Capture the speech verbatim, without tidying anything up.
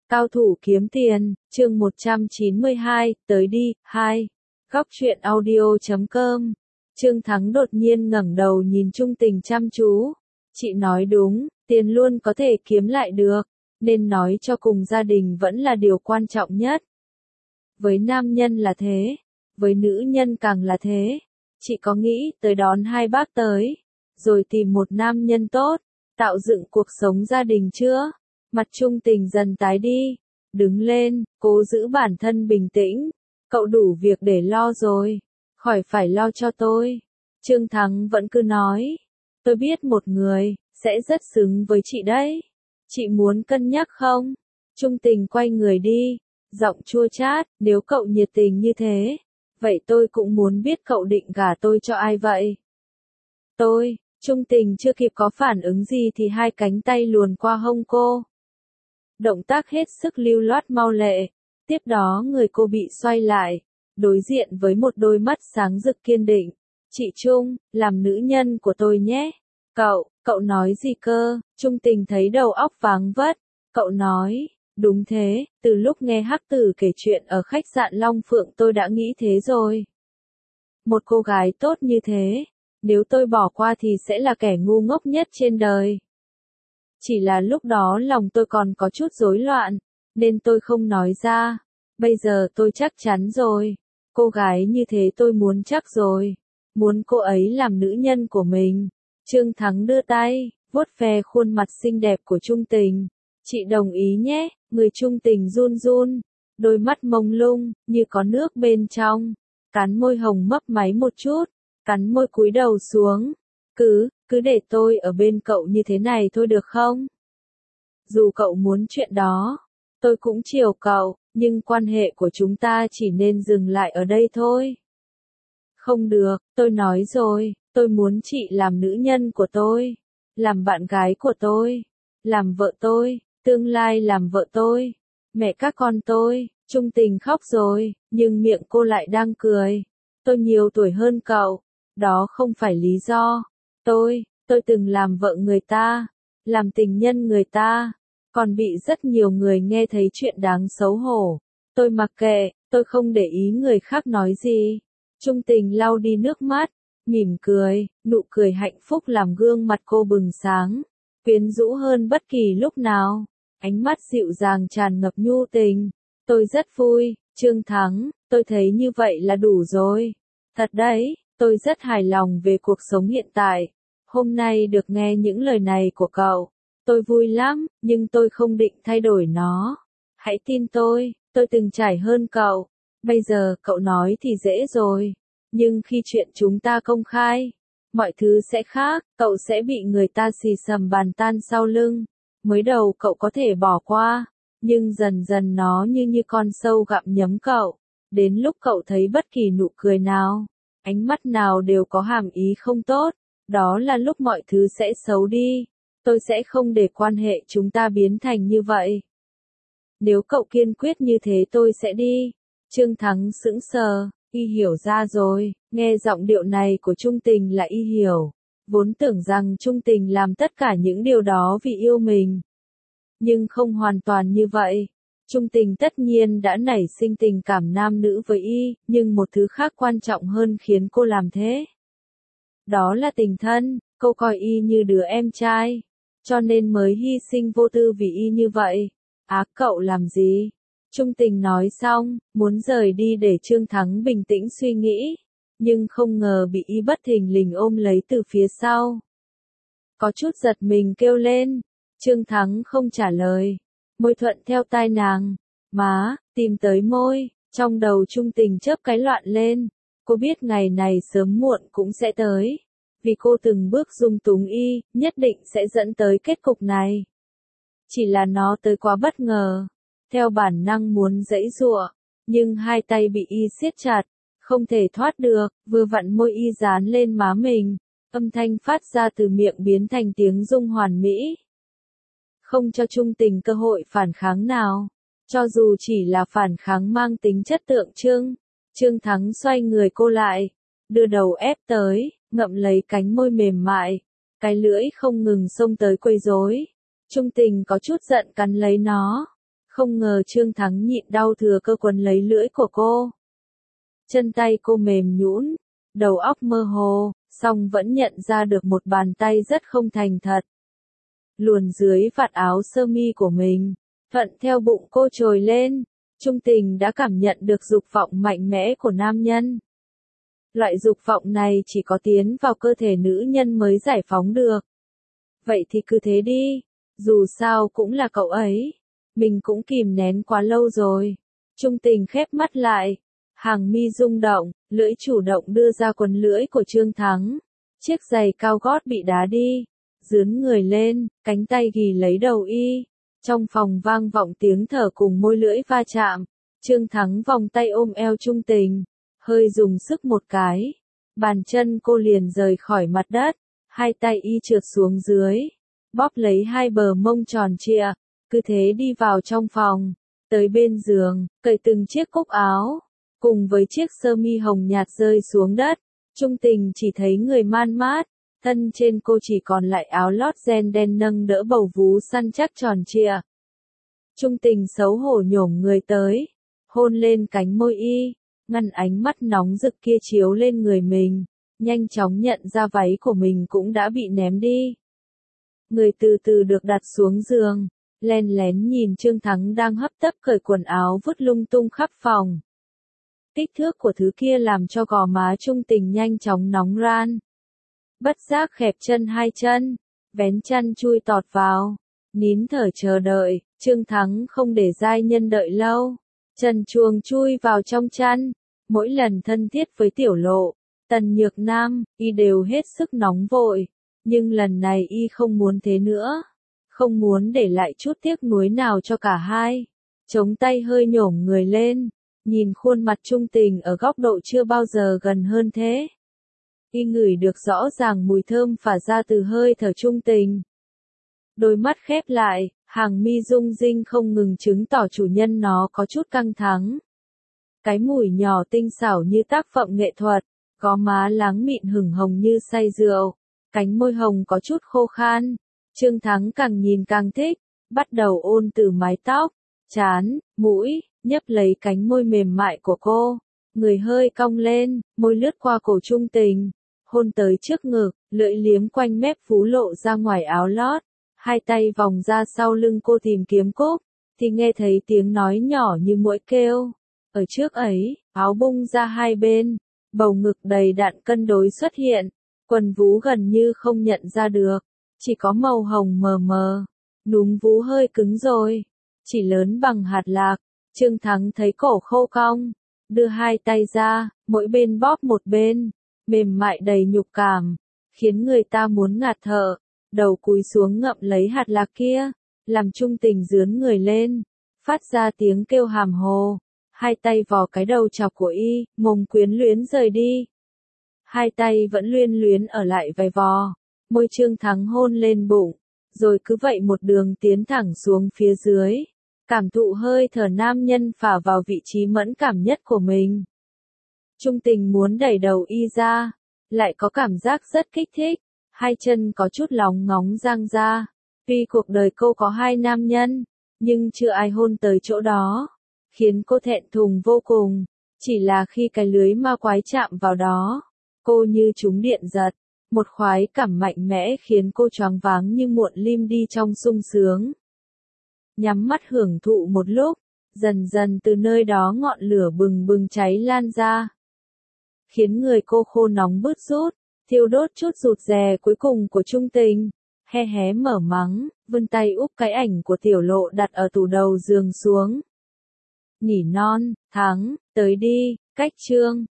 Cao thủ kiếm tiền, chương một trăm chín mươi hai, tới đi, hai. Góc truyện audio chấm com. Trương Thắng đột nhiên ngẩng đầu nhìn Trung Tình chăm chú. Chị nói đúng, tiền luôn có thể kiếm lại được, nên nói cho cùng gia đình vẫn là điều quan trọng nhất. Với nam nhân là thế, với nữ nhân càng là thế. Chị có nghĩ tới đón hai bác tới, rồi tìm một nam nhân tốt, tạo dựng cuộc sống gia đình chưa? Mặt Trung Tình dần tái đi, đứng lên, cố giữ bản thân bình tĩnh. Cậu đủ việc để lo rồi, khỏi phải lo cho tôi. Trương Thắng vẫn cứ nói, tôi biết một người, sẽ rất xứng với chị đấy. Chị muốn cân nhắc không? Trung Tình quay người đi, giọng chua chát, nếu cậu nhiệt tình như thế, vậy tôi cũng muốn biết cậu định gả tôi cho ai vậy? Tôi, Trung Tình chưa kịp có phản ứng gì thì hai cánh tay luồn qua hông cô. Động tác hết sức lưu loát mau lẹ, tiếp đó người cô bị xoay lại, đối diện với một đôi mắt sáng rực kiên định. Chị Trung, làm nữ nhân của tôi nhé. Cậu, cậu nói gì cơ? Trung Tình thấy đầu óc váng vất. Cậu nói, đúng thế, từ lúc nghe Hắc Tử kể chuyện ở khách sạn Long Phượng tôi đã nghĩ thế rồi. Một cô gái tốt như thế, nếu tôi bỏ qua thì sẽ là kẻ ngu ngốc nhất trên đời. Chỉ là lúc đó lòng tôi còn có chút rối loạn, nên tôi không nói ra. Bây giờ tôi chắc chắn rồi. Cô gái như thế tôi muốn chắc rồi. Muốn cô ấy làm nữ nhân của mình. Trương Thắng đưa tay, vuốt ve khuôn mặt xinh đẹp của Trung Tình. Chị đồng ý nhé. Người Trung Tình run run, đôi mắt mông lung, như có nước bên trong. Cắn môi hồng mấp máy một chút, cắn môi cúi đầu xuống. Cứ, cứ để tôi ở bên cậu như thế này thôi được không? Dù cậu muốn chuyện đó, tôi cũng chiều cậu, nhưng quan hệ của chúng ta chỉ nên dừng lại ở đây thôi. Không được, tôi nói rồi, tôi muốn chị làm nữ nhân của tôi, làm bạn gái của tôi, làm vợ tôi, tương lai làm vợ tôi, mẹ các con tôi. Trung Tình khóc rồi, nhưng miệng cô lại đang cười. Tôi nhiều tuổi hơn cậu, đó không phải lý do. Tôi, tôi từng làm vợ người ta, làm tình nhân người ta, còn bị rất nhiều người nghe thấy chuyện đáng xấu hổ. Tôi mặc kệ, tôi không để ý người khác nói gì. Trung Tình lau đi nước mắt, mỉm cười, nụ cười hạnh phúc làm gương mặt cô bừng sáng, quyến rũ hơn bất kỳ lúc nào. Ánh mắt dịu dàng tràn ngập nhu tình. Tôi rất vui, Trương Thắng, tôi thấy như vậy là đủ rồi. Thật đấy, tôi rất hài lòng về cuộc sống hiện tại. Hôm nay được nghe những lời này của cậu, tôi vui lắm, nhưng tôi không định thay đổi nó. Hãy tin tôi, tôi từng trải hơn cậu. Bây giờ cậu nói thì dễ rồi, nhưng khi chuyện chúng ta công khai, mọi thứ sẽ khác, cậu sẽ bị người ta xì xầm bàn tan sau lưng. Mới đầu cậu có thể bỏ qua, nhưng dần dần nó như như con sâu gặm nhấm cậu. Đến lúc cậu thấy bất kỳ nụ cười nào, ánh mắt nào đều có hàm ý không tốt, đó là lúc mọi thứ sẽ xấu đi. Tôi sẽ không để quan hệ chúng ta biến thành như vậy. Nếu cậu kiên quyết như thế tôi sẽ đi. Trương Thắng sững sờ, y hiểu ra rồi, nghe giọng điệu này của Trung Tình là y hiểu. Vốn tưởng rằng Trung Tình làm tất cả những điều đó vì yêu mình. Nhưng không hoàn toàn như vậy. Trung Tình tất nhiên đã nảy sinh tình cảm nam nữ với y, nhưng một thứ khác quan trọng hơn khiến cô làm thế. Đó là tình thân, cô coi y như đứa em trai, cho nên mới hy sinh vô tư vì y như vậy. Á cậu làm gì? Trung Tình nói xong, muốn rời đi để Trương Thắng bình tĩnh suy nghĩ, nhưng không ngờ bị y bất thình lình ôm lấy từ phía sau. Có chút giật mình kêu lên, Trương Thắng không trả lời, môi thuận theo tai nàng, má, tìm tới môi, trong đầu Trung Tình chớp cái loạn lên, cô biết ngày này sớm muộn cũng sẽ tới, vì cô từng bước dung túng y, nhất định sẽ dẫn tới kết cục này. Chỉ là nó tới quá bất ngờ, theo bản năng muốn giãy giụa, nhưng hai tay bị y siết chặt, không thể thoát được, vừa vặn môi y dán lên má mình, âm thanh phát ra từ miệng biến thành tiếng rung hoàn mỹ. Không cho Trung Tình cơ hội phản kháng nào, cho dù chỉ là phản kháng mang tính chất tượng trưng. Trương Thắng xoay người cô lại, đưa đầu ép tới, ngậm lấy cánh môi mềm mại, cái lưỡi không ngừng xông tới quấy rối. Trung Tình có chút giận cắn lấy nó, Không ngờ Trương Thắng nhịn đau thừa cơ quấn lấy lưỡi của cô. Chân tay cô mềm nhũn, đầu óc mơ hồ, song vẫn nhận ra được một bàn tay rất không thành thật. Luồn dưới vạt áo sơ mi của mình, thuận theo bụng cô trồi lên. Trung Tình đã cảm nhận được dục vọng mạnh mẽ của nam nhân. Loại dục vọng này chỉ có tiến vào cơ thể nữ nhân mới giải phóng được. Vậy thì cứ thế đi, dù sao cũng là cậu ấy. Mình cũng kìm nén quá lâu rồi. Trung Tình khép mắt lại, hàng mi rung động, lưỡi chủ động đưa ra quần lưỡi của Trương Thắng. Chiếc giày cao gót bị đá đi, dướn người lên, cánh tay ghì lấy đầu y. Trong phòng vang vọng tiếng thở cùng môi lưỡi va chạm. Trương Thắng vòng tay ôm eo Trung Tình, hơi dùng sức một cái. Bàn chân cô liền rời khỏi mặt đất, hai tay y trượt xuống dưới, bóp lấy hai bờ mông tròn trịa, cứ thế đi vào trong phòng, tới bên giường, cởi từng chiếc cúc áo, cùng với chiếc sơ mi hồng nhạt rơi xuống đất. Trung Tình chỉ thấy người man mát, thân trên cô chỉ còn lại áo lót ren đen nâng đỡ bầu vú săn chắc tròn trịa. Trung Tình xấu hổ nhổm người tới, hôn lên cánh môi y, ngăn ánh mắt nóng rực kia chiếu lên người mình, nhanh chóng nhận ra váy của mình cũng đã bị ném đi. Người từ từ được đặt xuống giường, len lén nhìn Trương Thắng đang hấp tấp cởi quần áo vứt lung tung khắp phòng. Kích thước của thứ kia làm cho gò má Trung Tình nhanh chóng nóng ran. Bất giác khẹp chân hai chân, vén chăn chui tọt vào, nín thở chờ đợi. Trương Thắng không để giai nhân đợi lâu, trần truồng chui vào trong chăn. Mỗi lần thân thiết với Tiểu Lộ, Tần Nhược Nam, y đều hết sức nóng vội, nhưng lần này y không muốn thế nữa, không muốn để lại chút tiếc nuối nào cho cả hai. Chống tay hơi nhổm người lên, nhìn khuôn mặt Trung Tình ở góc độ chưa bao giờ gần hơn thế. Y ngửi được rõ ràng mùi thơm phả ra từ hơi thở Trung Tình. Đôi mắt khép lại, hàng mi rung rinh không ngừng chứng tỏ chủ nhân nó có chút căng thẳng. Cái mũi nhỏ tinh xảo như tác phẩm nghệ thuật, có má láng mịn hửng hồng như say rượu, cánh môi hồng có chút khô khan. Trương Thắng càng nhìn càng thích, bắt đầu ôn từ mái tóc, trán, mũi, nhấp lấy cánh môi mềm mại của cô. Người hơi cong lên, môi lướt qua cổ Trung Tình, hôn tới trước ngực, lưỡi liếm quanh mép vú lộ ra ngoài áo lót. Hai tay vòng ra sau lưng cô tìm kiếm cúc, thì nghe thấy tiếng nói nhỏ như muỗi kêu. Ở trước ấy, áo bung ra hai bên, bầu ngực đầy đặn cân đối xuất hiện, quần vú gần như không nhận ra được, chỉ có màu hồng mờ mờ, núm vú hơi cứng rồi, chỉ lớn bằng hạt lạc. Trương Thắng thấy cổ khô cong, đưa hai tay ra, mỗi bên bóp một bên, mềm mại đầy nhục cảm, khiến người ta muốn ngạt thở. Đầu cúi xuống ngậm lấy hạt lạc kia, làm Trung Tình dướn người lên, phát ra tiếng kêu hàm hồ. Hai tay vò cái đầu chọc của y, mồm quyến luyến rời đi. Hai tay vẫn luyên luyến ở lại vài vò, môi Trương Thắng hôn lên bụng, rồi cứ vậy một đường tiến thẳng xuống phía dưới, cảm thụ hơi thở nam nhân phả vào vị trí mẫn cảm nhất của mình. Trung Tình muốn đẩy đầu y ra, lại có cảm giác rất kích thích, hai chân có chút lóng ngóng dang ra. Tuy cuộc đời cô có hai nam nhân, nhưng chưa ai hôn tới chỗ đó, khiến cô thẹn thùng vô cùng. Chỉ là khi cái lưới ma quái chạm vào đó, cô như trúng điện giật, một khoái cảm mạnh mẽ khiến cô choáng váng như muộn lim đi trong sung sướng. Nhắm mắt hưởng thụ một lúc, dần dần từ nơi đó ngọn lửa bừng bừng cháy lan ra, khiến người cô khô nóng bứt rút, thiêu đốt chút rụt rè cuối cùng của Trung Tình. He hé mở mắng, vươn tay úp cái ảnh của Tiểu Lộ đặt ở tủ đầu giường xuống. Nỉ non, Thắng, tới đi, cách chương.